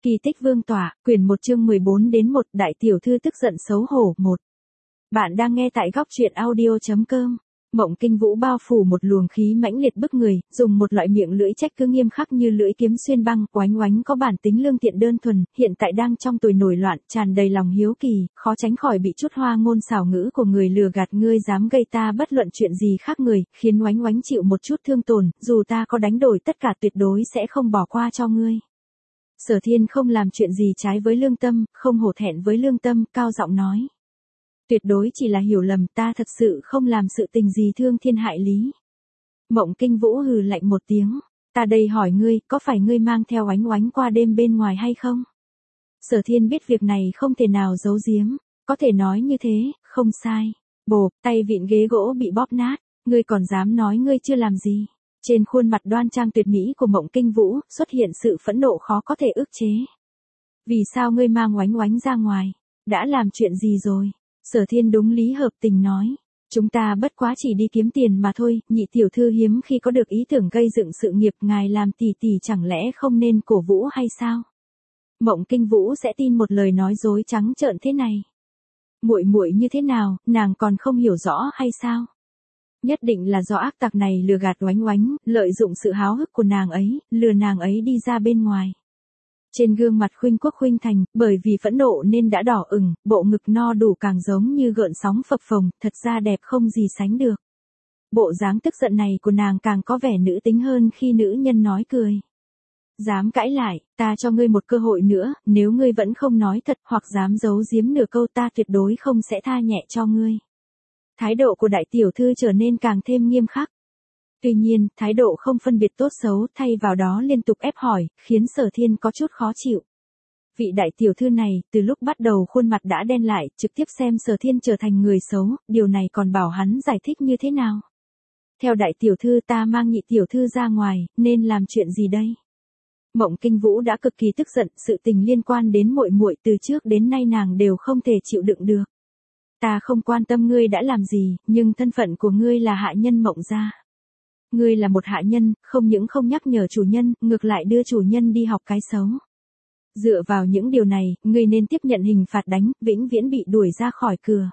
Kỳ tích vương tỏa, quyển 1 chương 14 đến 1, đại tiểu thư tức giận xấu hổ 1. Bạn đang nghe tại góc truyện audio.com. Mộng Kinh Vũ bao phủ một luồng khí mãnh liệt bức người, dùng một loại miệng lưỡi trách cứ nghiêm khắc như lưỡi kiếm xuyên băng, oánh oánh có bản tính lương thiện đơn thuần, hiện tại đang trong tuổi nổi loạn, tràn đầy lòng hiếu kỳ, khó tránh khỏi bị chút hoa ngôn xảo ngữ của người lừa gạt. Ngươi dám gây ta bất luận chuyện gì khác người, khiến oánh oánh chịu một chút thương tổn, dù ta có đánh đổi tất cả tuyệt đối sẽ không bỏ qua cho ngươi. Sở Thiên không làm chuyện gì trái với lương tâm, không hổ thẹn với lương tâm, cao giọng nói. Tuyệt đối chỉ là hiểu lầm, ta thật sự không làm sự tình gì thương thiên hại lý. Mộng Kinh Vũ hừ lạnh một tiếng, ta đây hỏi ngươi, có phải ngươi mang theo oánh oánh qua đêm bên ngoài hay không? Sở Thiên biết việc này không thể nào giấu giếm, có thể nói như thế, không sai. Bộp, tay vịn ghế gỗ bị bóp nát, ngươi còn dám nói ngươi chưa làm gì? Trên khuôn mặt đoan trang tuyệt mỹ của Mộng Kinh Vũ, xuất hiện sự phẫn nộ khó có thể ức chế. Vì sao ngươi mang oánh oánh ra ngoài? Đã làm chuyện gì rồi? Sở Thiên đúng lý hợp tình nói. Chúng ta bất quá chỉ đi kiếm tiền mà thôi, nhị tiểu thư hiếm khi có được ý tưởng gây dựng sự nghiệp, ngài làm tỷ tỷ chẳng lẽ không nên cổ vũ hay sao? Mộng Kinh Vũ sẽ tin một lời nói dối trắng trợn thế này? Muội muội như thế nào, nàng còn không hiểu rõ hay sao? Nhất định là do ác tặc này lừa gạt oánh oánh, lợi dụng sự háo hức của nàng ấy, lừa nàng ấy đi ra bên ngoài. Trên gương mặt Khuynh Quốc Khuynh Thành, bởi vì phẫn nộ nên đã đỏ ửng, bộ ngực no đủ càng giống như gợn sóng phập phồng, thật ra đẹp không gì sánh được. Bộ dáng tức giận này của nàng càng có vẻ nữ tính hơn khi nữ nhân nói cười. Dám cãi lại, ta cho ngươi một cơ hội nữa, nếu ngươi vẫn không nói thật hoặc dám giấu giếm nửa câu ta tuyệt đối không sẽ tha nhẹ cho ngươi. Thái độ của đại tiểu thư trở nên càng thêm nghiêm khắc. Tuy nhiên, thái độ không phân biệt tốt xấu, thay vào đó liên tục ép hỏi, khiến Sở Thiên có chút khó chịu. Vị đại tiểu thư này, từ lúc bắt đầu khuôn mặt đã đen lại, trực tiếp xem Sở Thiên trở thành người xấu, điều này còn bảo hắn giải thích như thế nào? Theo đại tiểu thư ta mang nhị tiểu thư ra ngoài, nên làm chuyện gì đây? Mộng Kinh Vũ đã cực kỳ tức giận, sự tình liên quan đến muội muội từ trước đến nay nàng đều không thể chịu đựng được. Ta không quan tâm ngươi đã làm gì, nhưng thân phận của ngươi là hạ nhân Mộng gia. Ngươi là một hạ nhân, không những không nhắc nhở chủ nhân, ngược lại đưa chủ nhân đi học cái xấu. Dựa vào những điều này, ngươi nên tiếp nhận hình phạt đánh, vĩnh viễn bị đuổi ra khỏi cửa.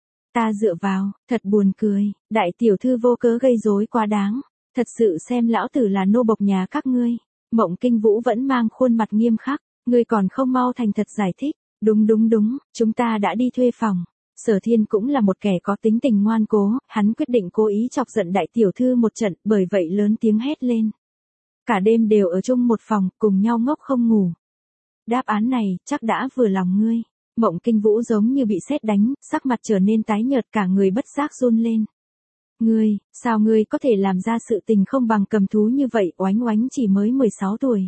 Ta dựa vào, thật buồn cười, đại tiểu thư vô cớ gây rối quá đáng, thật sự xem lão tử là nô bộc nhà các ngươi. Mộng Kinh Vũ vẫn mang khuôn mặt nghiêm khắc, ngươi còn không mau thành thật giải thích. Đúng, chúng ta đã đi thuê phòng. Sở Thiên cũng là một kẻ có tính tình ngoan cố, hắn quyết định cố ý chọc giận đại tiểu thư một trận, bởi vậy lớn tiếng hét lên. Cả đêm đều ở chung một phòng, cùng nhau ngốc không ngủ. Đáp án này, chắc đã vừa lòng ngươi. Mộng Kinh Vũ giống như bị sét đánh, sắc mặt trở nên tái nhợt, cả người bất giác run lên. Ngươi, sao ngươi có thể làm ra sự tình không bằng cầm thú như vậy, oánh oánh chỉ mới 16 tuổi.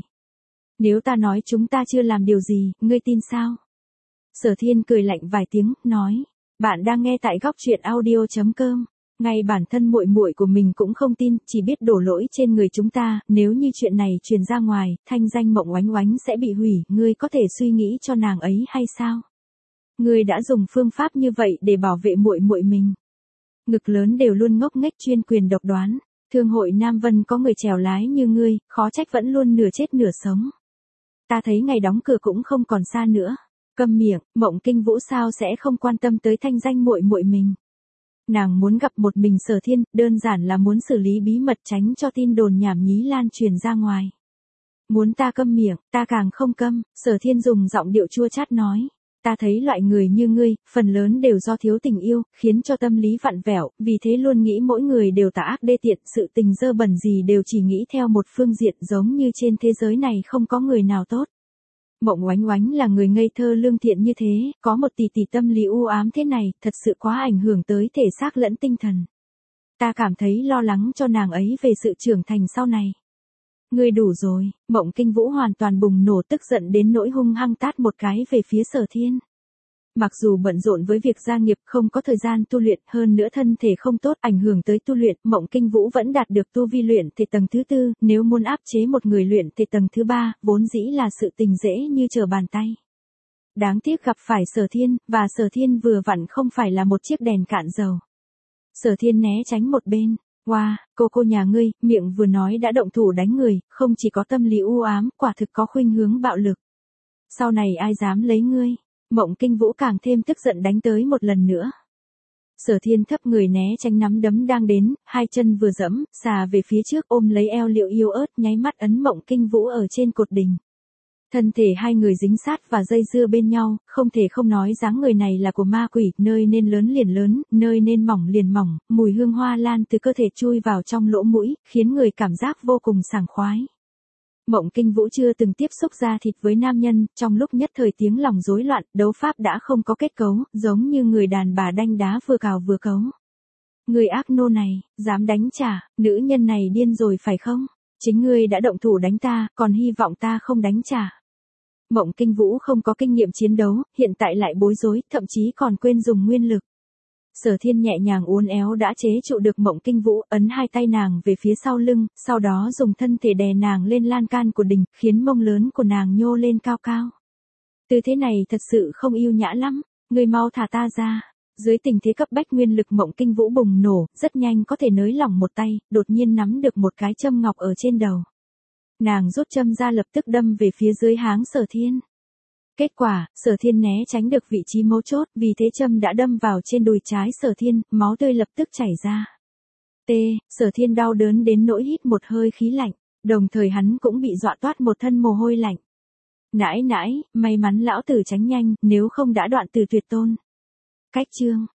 Nếu ta nói chúng ta chưa làm điều gì, ngươi tin sao? Sở Thiên cười lạnh vài tiếng, nói. Bạn đang nghe tại góc truyện audio.com. Ngay bản thân muội muội của mình cũng không tin, chỉ biết đổ lỗi trên người chúng ta, nếu như chuyện này truyền ra ngoài, thanh danh Mộng oánh oánh sẽ bị hủy, ngươi có thể suy nghĩ cho nàng ấy hay sao? Ngươi đã dùng phương pháp như vậy để bảo vệ muội muội mình. Ngực lớn đều luôn ngốc nghếch chuyên quyền độc đoán, Thương hội Nam Vân có người chèo lái như ngươi, khó trách vẫn luôn nửa chết nửa sống. Ta thấy ngày đóng cửa cũng không còn xa nữa. Câm miệng, Mộng Kinh Vũ sao sẽ không quan tâm tới thanh danh muội muội mình. Nàng muốn gặp một mình Sở Thiên, đơn giản là muốn xử lý bí mật tránh cho tin đồn nhảm nhí lan truyền ra ngoài. Muốn ta câm miệng, ta càng không câm, Sở Thiên dùng giọng điệu chua chát nói. Ta thấy loại người như ngươi, phần lớn đều do thiếu tình yêu, khiến cho tâm lý vặn vẹo, vì thế luôn nghĩ mỗi người đều tà ác đê tiện, sự tình dơ bẩn gì đều chỉ nghĩ theo một phương diện, giống như trên thế giới này không có người nào tốt. Mộng oánh oánh là người ngây thơ lương thiện như thế, có một tỷ tỷ tâm lý u ám thế này, thật sự quá ảnh hưởng tới thể xác lẫn tinh thần. Ta cảm thấy lo lắng cho nàng ấy về sự trưởng thành sau này. Ngươi đủ rồi, Mộng Kinh Vũ hoàn toàn bùng nổ tức giận đến nỗi hung hăng tát một cái về phía Sở Thiên. Mặc dù bận rộn với việc gia nghiệp không có thời gian tu luyện, hơn nữa thân thể không tốt ảnh hưởng tới tu luyện, Mộng Kinh Vũ vẫn đạt được tu vi luyện thể tầng thứ 4, nếu muốn áp chế một người luyện thể tầng thứ 3, vốn dĩ là sự tình dễ như trở bàn tay. Đáng tiếc gặp phải Sở Thiên, và Sở Thiên vừa vặn không phải là một chiếc đèn cạn dầu. Sở Thiên né tránh một bên. Wow, cô nhà ngươi, miệng vừa nói đã động thủ đánh người, không chỉ có tâm lý u ám, quả thực có khuynh hướng bạo lực. Sau này ai dám lấy ngươi? Mộng Kinh Vũ càng thêm tức giận đánh tới một lần nữa. Sở Thiên thấp người né tránh nắm đấm đang đến, hai chân vừa dẫm, xà về phía trước ôm lấy eo Liệu Yêu Ớt nháy mắt ấn Mộng Kinh Vũ ở trên cột đình. Thân thể hai người dính sát và dây dưa bên nhau, không thể không nói dáng người này là của ma quỷ, nơi nên lớn liền lớn, nơi nên mỏng liền mỏng, mùi hương hoa lan từ cơ thể chui vào trong lỗ mũi, khiến người cảm giác vô cùng sảng khoái. Mộng Kinh Vũ chưa từng tiếp xúc da thịt với nam nhân, trong lúc nhất thời tiếng lòng rối loạn, đấu pháp đã không có kết cấu, giống như người đàn bà đanh đá vừa cào vừa cấu. Người ác nô này, dám đánh trả, nữ nhân này điên rồi phải không? Chính ngươi đã động thủ đánh ta, còn hy vọng ta không đánh trả. Mộng Kinh Vũ không có kinh nghiệm chiến đấu, hiện tại lại bối rối, thậm chí còn quên dùng nguyên lực. Sở Thiên nhẹ nhàng uốn éo đã chế trụ được Mộng Kinh Vũ, ấn hai tay nàng về phía sau lưng, sau đó dùng thân thể đè nàng lên lan can của đình, khiến mông lớn của nàng nhô lên cao cao. Tư thế này thật sự không yêu nhã lắm, người mau thả ta ra. Dưới tình thế cấp bách nguyên lực Mộng Kinh Vũ bùng nổ, rất nhanh có thể nới lỏng một tay, đột nhiên nắm được một cái châm ngọc ở trên đầu. Nàng rút châm ra lập tức đâm về phía dưới háng Sở Thiên. Kết quả, Sở Thiên né tránh được vị trí mấu chốt, vì thế châm đã đâm vào trên đùi trái Sở Thiên, máu tươi lập tức chảy ra. Sở Thiên đau đớn đến nỗi hít một hơi khí lạnh, đồng thời hắn cũng bị dọa toát một thân mồ hôi lạnh. Nãi nãi, may mắn lão tử tránh nhanh, nếu không đã đoạn tử tuyệt tôn. Cách chương